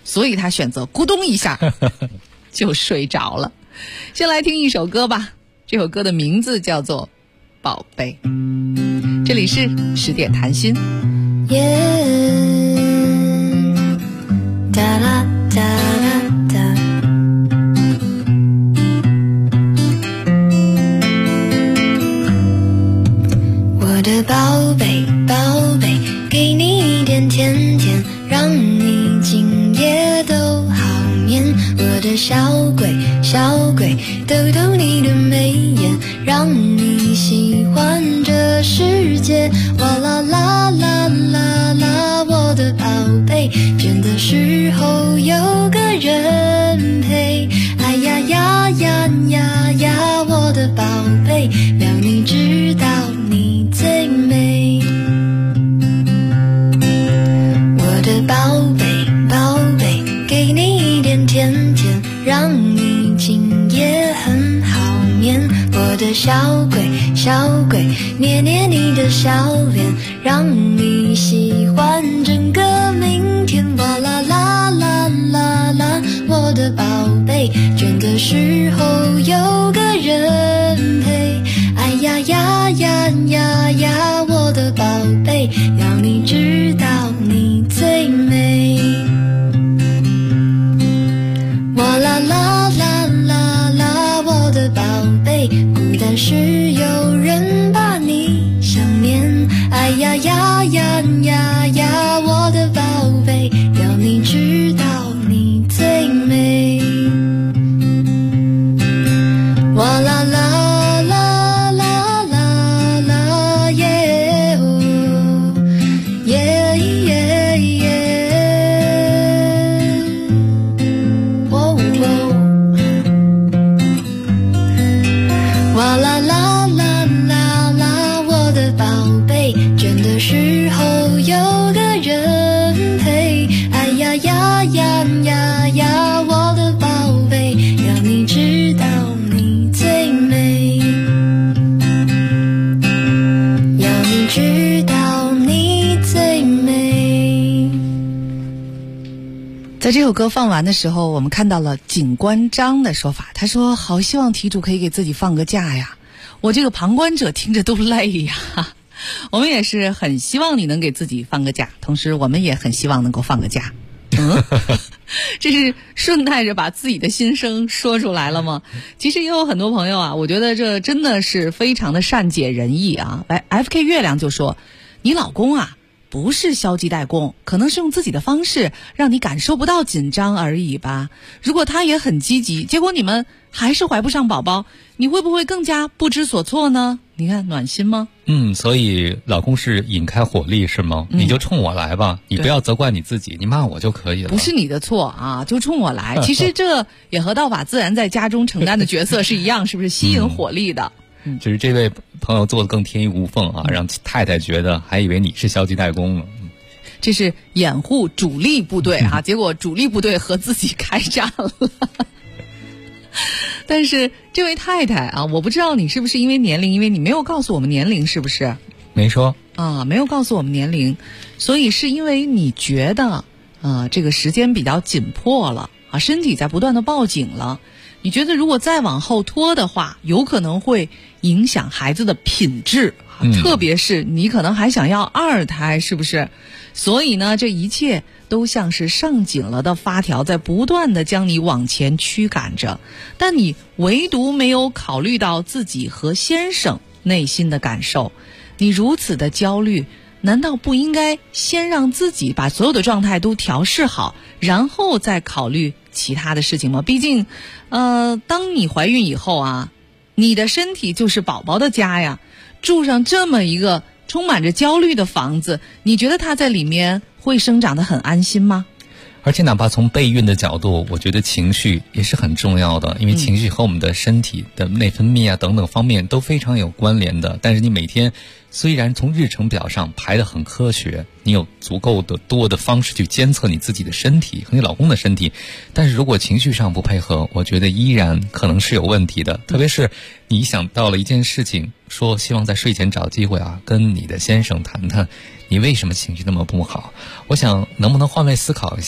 所以他选择咕咚一下就睡着了。先来听一首歌吧，这首歌的名字叫做《宝贝》。这里是10点谈心。 哒啦哒啦哒，我的宝贝宝贝，给你一点甜甜，让你今夜都好眠。我的小鬼小鬼，逗逗你的眉眼，让你喜欢这世界。哇啦啦啦啦啦，我的宝贝，倦的时候有个人陪。哎呀呀呀呀呀，我的宝贝，让你知道你最美。我的宝贝宝贝，给你一点甜甜，让你今夜很好眠。我的小鬼小鬼，捏捏你的小脸，让你喜欢整个明天。哇啦啦啦啦啦，我的宝贝，倦的时候有个人陪。哎呀呀呀呀呀，我的宝贝，要你知道你最美。哇啦啦啦啦啦，我的宝贝，孤单时有人把你想念。哎呀呀呀呀呀，我的宝贝，要你知道你最美。哇啦啦啦啦啦啦耶哦耶耶耶，哦哦，哇啦啦啦啦啦，我的宝贝，倦的时候有个人陪。哎呀呀呀呀呀，我的宝贝，要你知道你最美，要你知道你最美。 在这首歌放完的时候，我们看到了警官张的说法，他说好希望题主可以给自己放个假呀，我这个旁观者听着都累呀。我们也是很希望你能给自己放个假，同时我们也很希望能够放个假。这是顺带着把自己的心声说出来了吗？其实也有很多朋友啊，我觉得这真的是非常的善解人意啊。FK 月亮就说，你老公啊不是消极怠工，可能是用自己的方式让你感受不到紧张而已吧。如果他也很积极，结果你们还是怀不上宝宝，你会不会更加不知所措呢？你看暖心吗？ 所以老公是引开火力是吗？你就冲我来吧，你不要责怪你自己，你骂我就可以了。 不是你的错啊，就冲我来。其实这也和道法自然在家中承担的角色是一样，是不是吸引火力的？ 只是这位朋友做的更天衣无缝啊，让太太觉得还以为你是消极怠工了。 这是掩护主力部队啊，结果主力部队和自己开战了。但是这位太太啊，我不知道你是不是因为年龄，因为你没有告诉我们年龄，是不是？ 没说啊，没有告诉我们年龄，所以是因为你觉得这个时间比较紧迫了啊，身体在不断的报警了。你觉得如果再往后拖的话，有可能会影响孩子的品质，特别是你可能还想要2胎，是不是？所以呢，这一切都像是上紧了的发条，在不断的将你往前驱赶着，但你唯独没有考虑到自己和先生内心的感受。你如此的焦虑，难道不应该先让自己把所有的状态都调试好，然后再考虑其他的事情吗？毕竟当你怀孕以后啊，你的身体就是宝宝的家呀，住上这么一个充满着焦虑的房子，你觉得他在里面会生长得很安心吗？ 而且哪怕从备孕的角度，我觉得情绪也是很重要的，因为情绪和我们的身体的内分泌啊等等方面都非常有关联的。但是你每天虽然从日程表上排得很科学，你有足够的多的方式去监测你自己的身体和你老公的身体，但是如果情绪上不配合，我觉得依然可能是有问题的。特别是你想到了一件事情，说希望在睡前找机会啊跟你的先生谈谈你为什么情绪那么不好。我想能不能换位思考一下，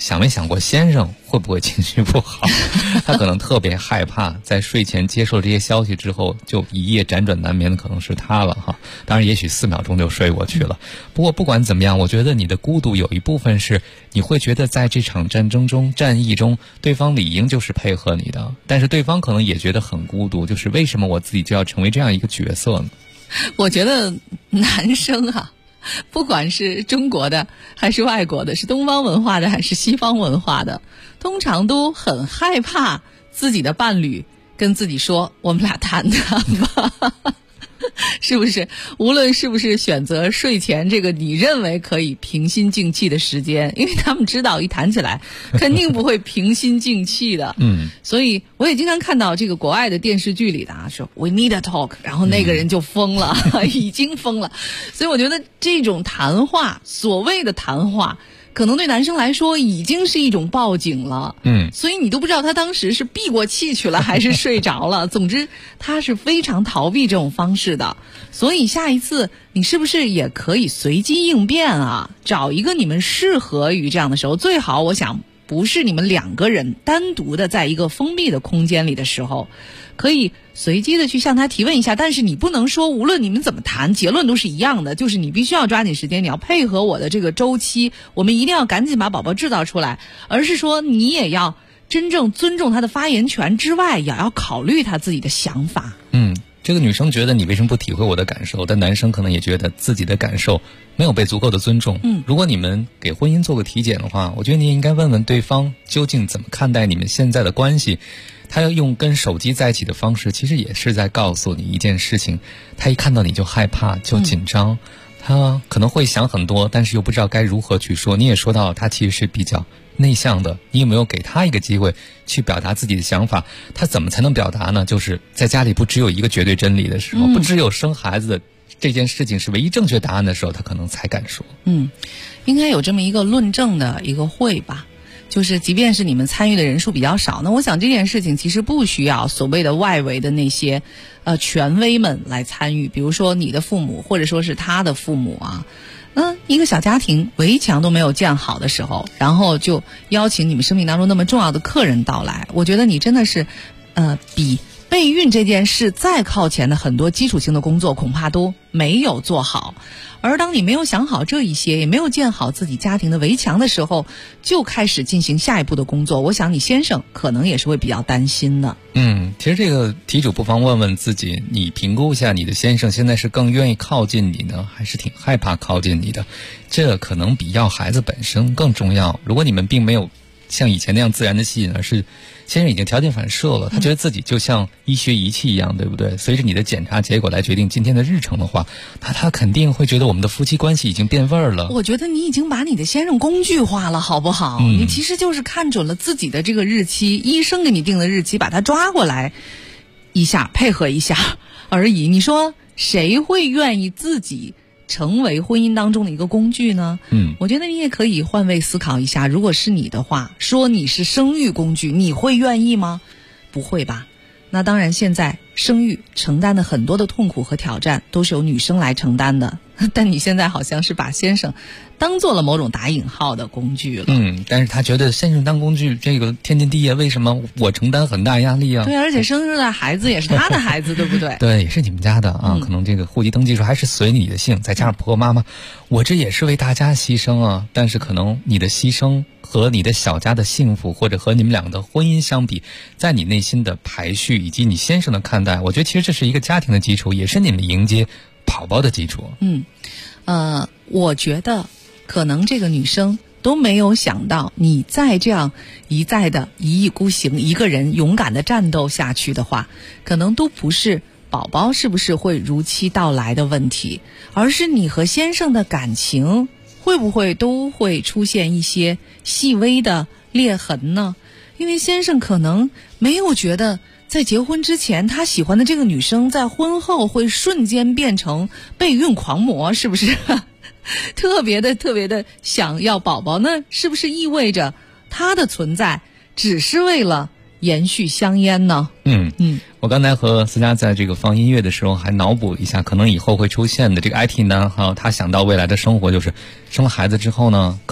想没想过先生会不会情绪不好？他可能特别害怕，在睡前接受这些消息之后，就一夜辗转难眠的可能是他了哈。当然，也许4秒钟就睡过去了。不过不管怎么样，我觉得你的孤独有一部分是你会觉得在这场战争中、战役中，对方理应就是配合你的，但是对方可能也觉得很孤独，就是为什么我自己就要成为这样一个角色呢？ 我觉得男生啊，不管是中国的还是外国的，是东方文化的还是西方文化的，通常都很害怕自己的伴侣跟自己说我们俩谈谈吧。是不是？无论是不是选择睡前这个你认为可以平心静气的时间，因为他们知道一谈起来肯定不会平心静气的。所以我也经常看到这个国外的电视剧里的说 We need a talk， 然后那个人就疯了，已经疯了。所以我觉得这种谈话，所谓的谈话，可能对男生来说已经是一种报警了。所以你都不知道他当时是闭过气去了还是睡着了。总之他是非常逃避这种方式的。所以下一次你是不是也可以随机应变啊？找一个你们适合于这样的时候，最好我想不是你们2个人单独的在一个封闭的空间里的时候，可以随机的去向他提问一下，但是你不能说无论你们怎么谈结论都是一样的，就是你必须要抓紧时间，你要配合我的这个周期，我们一定要赶紧把宝宝制造出来，而是说你也要真正尊重他的发言权之外，也要考虑他自己的想法。 这个女生觉得你为什么不体会我的感受，但男生可能也觉得自己的感受没有被足够的尊重。如果你们给婚姻做个体检的话，我觉得你也应该问问对方究竟怎么看待你们现在的关系。他要用跟手机在一起的方式，其实也是在告诉你一件事情，他一看到你就害怕，就紧张，他可能会想很多，但是又不知道该如何去说。你也说到他其实是比较内向的，你有没有给他一个机会去表达自己的想法？他怎么才能表达呢？就是在家里不只有一个绝对真理的时候，不只有生孩子的这件事情是唯一正确答案的时候，他可能才敢说。 应该有这么一个论证的一个会吧，就是即便是你们参与的人数比较少，那我想这件事情其实不需要所谓的外围的那些权威们来参与，比如说你的父母或者说是他的父母啊。一个小家庭围墙都没有建好的时候，然后就邀请你们生命当中那么重要的客人到来，我觉得你真的是比备孕这件事再靠前的很多基础性的工作恐怕都没有做好。而当你没有想好这一些，也没有建好自己家庭的围墙的时候，就开始进行下一步的工作，我想你先生可能也是会比较担心的。 其实这个题主不妨问问自己，你评估一下你的先生现在是更愿意靠近你呢，还是挺害怕靠近你的？这可能比要孩子本身更重要。如果你们并没有像以前那样自然的吸引，而是先生已经条件反射了，他觉得自己就像医学仪器一样，对不对？随着你的检查结果来决定今天的日程的话，他肯定会觉得我们的夫妻关系已经变味儿了。 我觉得你已经把你的先生工具化了，好不好？你其实就是看准了自己的这个日期，医生给你定的日期，把他抓过来一下，配合一下而已。你说谁会愿意自己成为婚姻当中的一个工具呢？我觉得你也可以换位思考一下，如果是你的话，说你是生育工具，你会愿意吗？不会吧。那当然现在生育承担的很多的痛苦和挑战都是由女生来承担的，但你现在好像是把先生当做了某种打引号的工具了。 但是他觉得先生当工具这个天经地义，为什么我承担很大压力啊？ 对，而且生日的孩子也是他的孩子对不对？ 对，也是你们家的啊。可能这个户籍登记时候还是随你的姓，再加上婆婆妈妈，我这也是为大家牺牲啊。但是可能你的牺牲和你的小家的幸福，或者和你们俩的婚姻相比，在你内心的排序以及你先生的看待，我觉得其实这是一个家庭的基础，也是你们迎接宝宝的基础。 我觉得可能这个女生都没有想到，你再这样一再的一意孤行，一个人勇敢的战斗下去的话，可能都不是宝宝是不是会如期到来的问题，而是你和先生的感情会不会都会出现一些细微的裂痕呢？因为先生可能没有觉得在结婚之前他喜欢的这个女生在婚后会瞬间变成备孕狂魔，是不是特别的想要宝宝呢？是不是意味着他的存在只是为了延续香烟呢？ 我刚才和思佳在这个放音乐的时候还脑补一下，可能以后会出现的这个 IT 男哈，他想到未来的生活就是生了孩子之后呢，可能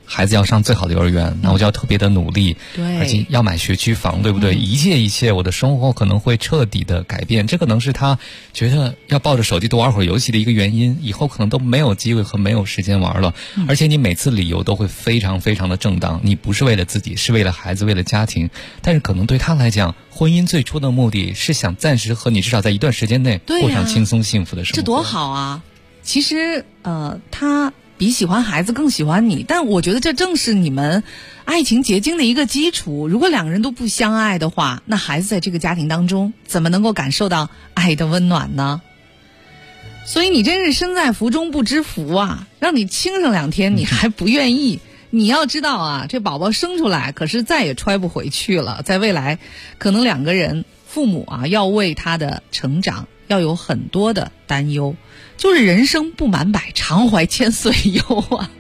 孩子要上最好的幼儿园，那我就要特别的努力， 对， 而且要买学区房，对不对？一切我的生活可能会彻底的改变，这可能是他觉得要抱着手机多玩会儿游戏的一个原因，以后可能都没有机会和没有时间玩了。而且你每次理由都会非常非常的正当，你不是为了自己，是为了孩子，为了家庭，但是可能对他来讲，婚姻最初的目的是想暂时和你至少在一段时间内过上轻松幸福的生活。 这多好啊！其实他比喜欢孩子更喜欢你，但我觉得这正是你们爱情结晶的一个基础。如果两个人都不相爱的话，那孩子在这个家庭当中怎么能够感受到爱的温暖呢？所以你真是身在福中不知福啊，让你轻上2天你还不愿意。你要知道啊，这宝宝生出来可是再也揣不回去了，在未来可能两个人父母啊要为他的成长要有很多的担忧，就是人生不满百，常怀千岁忧啊。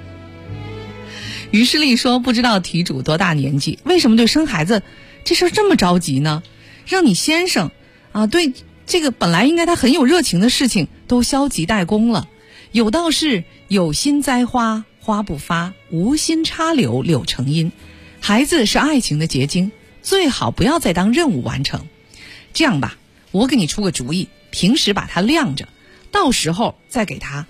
于世丽说，不知道题主多大年纪，为什么对生孩子这事儿这么着急呢？让你先生啊对这个本来应该他很有热情的事情都消极怠工了。有道是有心栽花花不发，无心插柳柳成荫。孩子是爱情的结晶，最好不要再当任务完成。这样吧，我给你出个主意，平时把它晾着，到时候再给他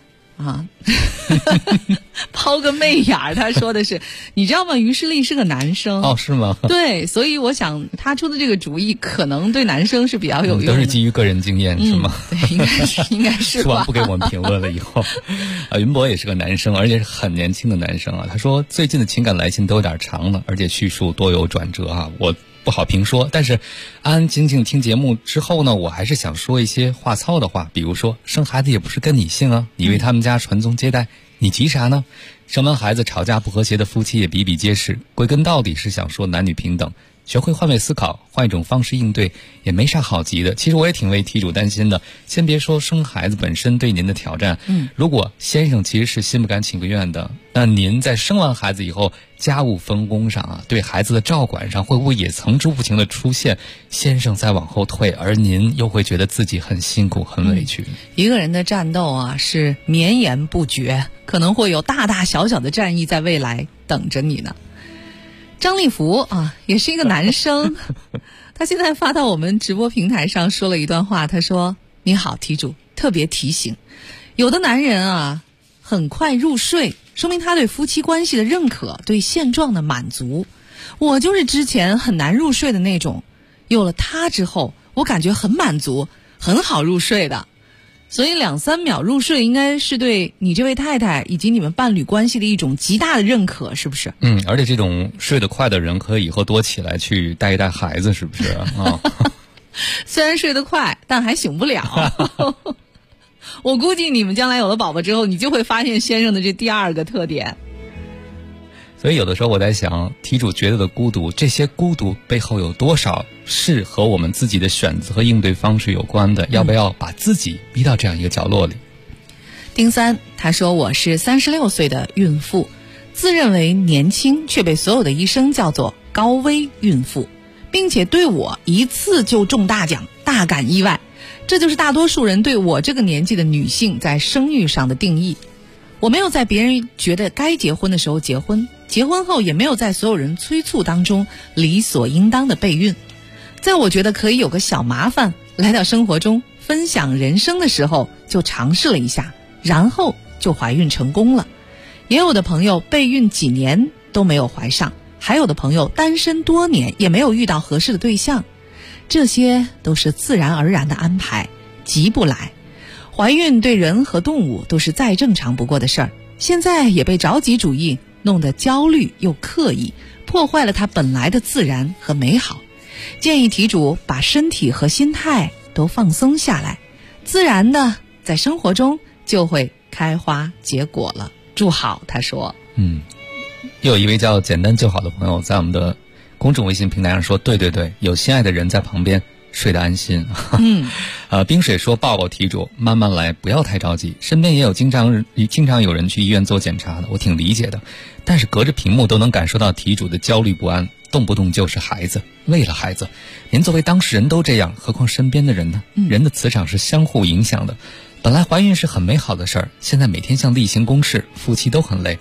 抛个媚眼儿。他说的是，你知道吗？于世丽是个男生。 哦，是吗？ 对，所以我想他出的这个主意可能对男生是比较有用的。 都是基于个人经验，是吗？ 对，应该是吧。 说完不给我们评论了以后，云博也是个男生，而且是很年轻的男生啊。他说最近的情感来信都有点长了，而且叙述多有转折啊。我不好评说，但是安安静静听节目之后呢，我还是想说一些话糙的话，比如说生孩子也不是跟你姓啊，你为他们家传宗接代，你急啥呢？生完孩子吵架不和谐的夫妻也比比皆是，归根到底是想说男女平等，学会换位思考，换一种方式应对，也没啥好急的。其实我也挺为题主担心的，先别说生孩子本身对您的挑战，如果先生其实是心不甘情不愿的，那您在生完孩子以后，家务分工上啊，对孩子的照管上，会不会也层出不穷的出现先生在往后退，而您又会觉得自己很辛苦很委屈？ 一个人的战斗啊是绵延不绝，可能会有大大小小的战役在未来等着你呢。张立福啊，也是一个男生，他现在发到我们直播平台上说了一段话，他说：你好题主，特别提醒，有的男人啊很快入睡，说明他对夫妻关系的认可，对现状的满足。我就是之前很难入睡的那种，有了他之后我感觉很满足，很好入睡的。所以2-3秒入睡应该是对你这位太太以及你们伴侣关系的一种极大的认可，是不是？ 而且这种睡得快的人可以以后多起来去带一带孩子，是不是啊？ 虽然睡得快，但还醒不了。我估计你们将来有了宝宝之后，你就会发现先生的这第2个特点。 所以有的时候我在想，题主觉得的孤独，这些孤独背后有多少是和我们自己的选择和应对方式有关的？要不要把自己逼到这样一个角落里？ 丁三他说，我是36岁的孕妇，自认为年轻，却被所有的医生叫做高危孕妇，并且对我一次就中大奖，大感意外。这就是大多数人对我这个年纪的女性在生育上的定义。我没有在别人觉得该结婚的时候结婚，结婚后也没有在所有人催促当中理所应当的备孕。在我觉得可以有个小麻烦来到生活中分享人生的时候，就尝试了一下，然后就怀孕成功了。也有的朋友备孕几年都没有怀上，还有的朋友单身多年也没有遇到合适的对象。这些都是自然而然的安排，急不来。怀孕对人和动物都是再正常不过的事儿，现在也被着急主义弄得焦虑又刻意，破坏了它本来的自然和美好。建议题主把身体和心态都放松下来，自然的在生活中就会开花结果了。祝好，他说。 又有一位叫简单就好的朋友在我们的公众微信平台上说，对，有心爱的人在旁边，睡得安心。冰水说，抱抱题主，慢慢来，不要太着急。身边也有经常有人去医院做检查的，我挺理解的。但是隔着屏幕都能感受到题主的焦虑不安，动不动就是孩子，为了孩子。您作为当事人都这样，何况身边的人呢？人的磁场是相互影响的。本来怀孕是很美好的事儿，现在每天像例行公事，夫妻都很累。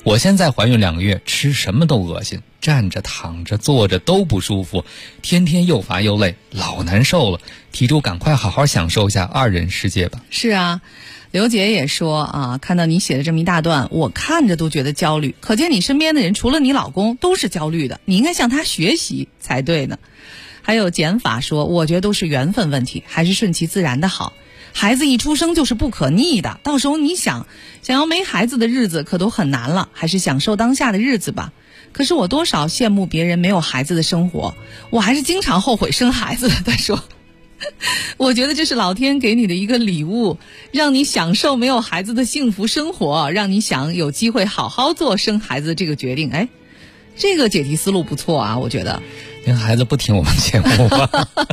我现在怀孕2个月，吃什么都恶心，站着躺着坐着都不舒服，天天又乏又累，老难受了。提出赶快好好享受一下2人世界吧。 是啊，刘姐也说啊，看到你写的这么一大段，我看着都觉得焦虑，可见你身边的人除了你老公都是焦虑的，你应该向他学习才对呢。还有减法说，我觉得都是缘分问题，还是顺其自然的好。孩子一出生就是不可逆的，到时候你想要没孩子的日子可都很难了，还是享受当下的日子吧。可是我多少羡慕别人没有孩子的生活，我还是经常后悔生孩子的。他说我觉得这是老天给你的一个礼物，让你享受没有孩子的幸福生活，让你想有机会好好做生孩子的这个决定。哎，这个解题思路不错啊，我觉得。 因为孩子不听我们节目吧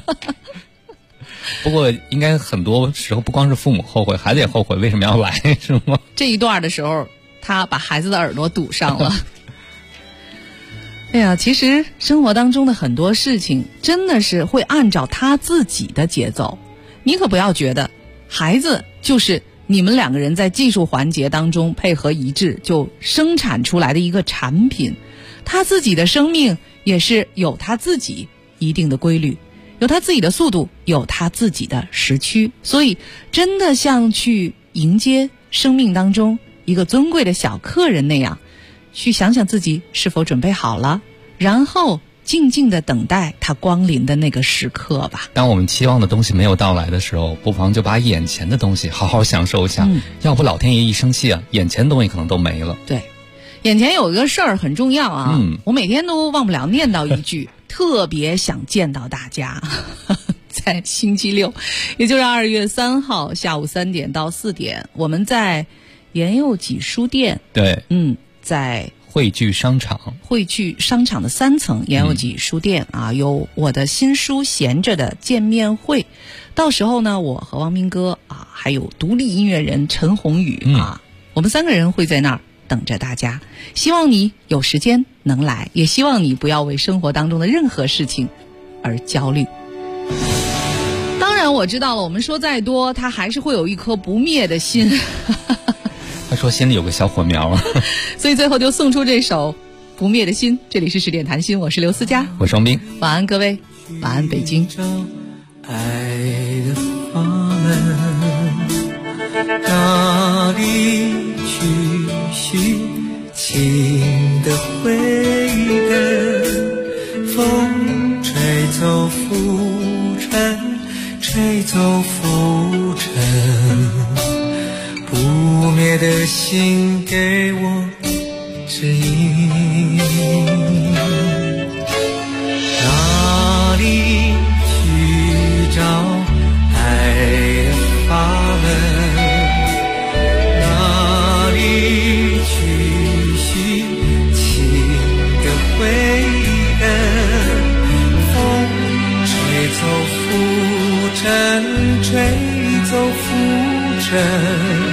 不过应该很多时候不光是父母后悔，孩子也后悔为什么要来，是吗？ 这一段的时候他把孩子的耳朵堵上了哎呀，其实生活当中的很多事情真的是会按照他自己的节奏，你可不要觉得孩子就是你们2个人在技术环节当中配合一致就生产出来的一个产品，他自己的生命也是有他自己一定的规律，有他自己的速度，有他自己的时区。所以真的像去迎接生命当中一个尊贵的小客人那样，去想想自己是否准备好了，然后静静地等待他光临的那个时刻吧。 当我们期望的东西没有到来的时候，不妨就把眼前的东西好好享受一下，要不老天爷一生气啊，眼前的东西可能都没了。 对，眼前有一个事儿很重要啊，我每天都忘不了念叨一句特别想见到大家在星期六，也就是2月3号下午3点到4点，我们在延佑己书店， 对， 在汇聚商场的3层延佑己书店啊，有我的新书闲着的见面会。到时候呢，我和汪明哥啊，还有独立音乐人陈鸿宇啊，我们3个人会在那儿等着大家。希望你有时间能来，也希望你不要为生活当中的任何事情而焦虑。当然我知道了，我们说再多，他还是会有一颗不灭的心他说心里有个小火苗所以最后就送出这首不灭的心。这里是10点谈心，我是刘思佳， 我是王斌， 晚安各位，晚安北京。 爱的花门哪里去寻情的慧根，风吹走浮尘，吹走浮尘，不灭的心给我指引，哪里去找爱的法门，哪里去寻情的慧根，风吹走浮尘，吹走浮尘，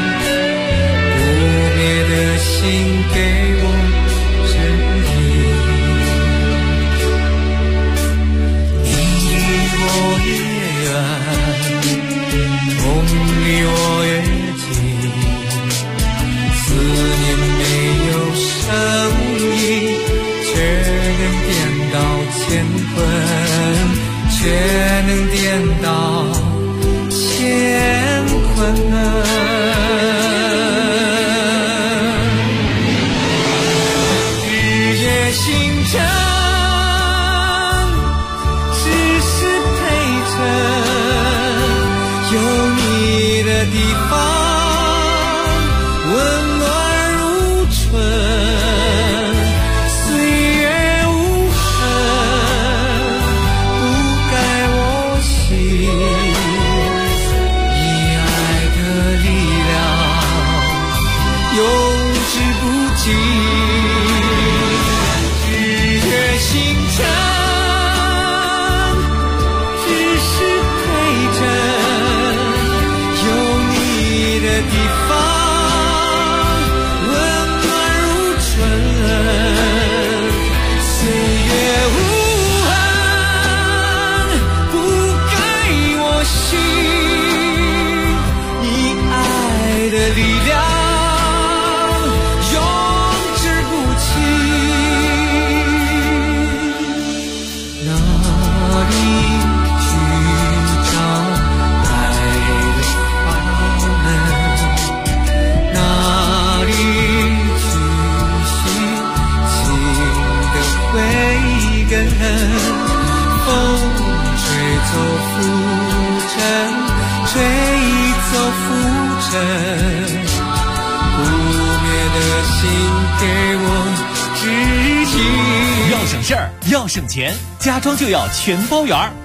心给我指引，你离我越远，梦离我越近，思念没有声音，却能颠倒乾坤，却能颠倒乾坤星辰只是陪衬，有你的地方温暖如春，岁月无痕不改我心，以爱的力量永志不尽，星辰只是陪衬，有你给我支持。 要省事儿，要省钱，家装就要全包圆儿。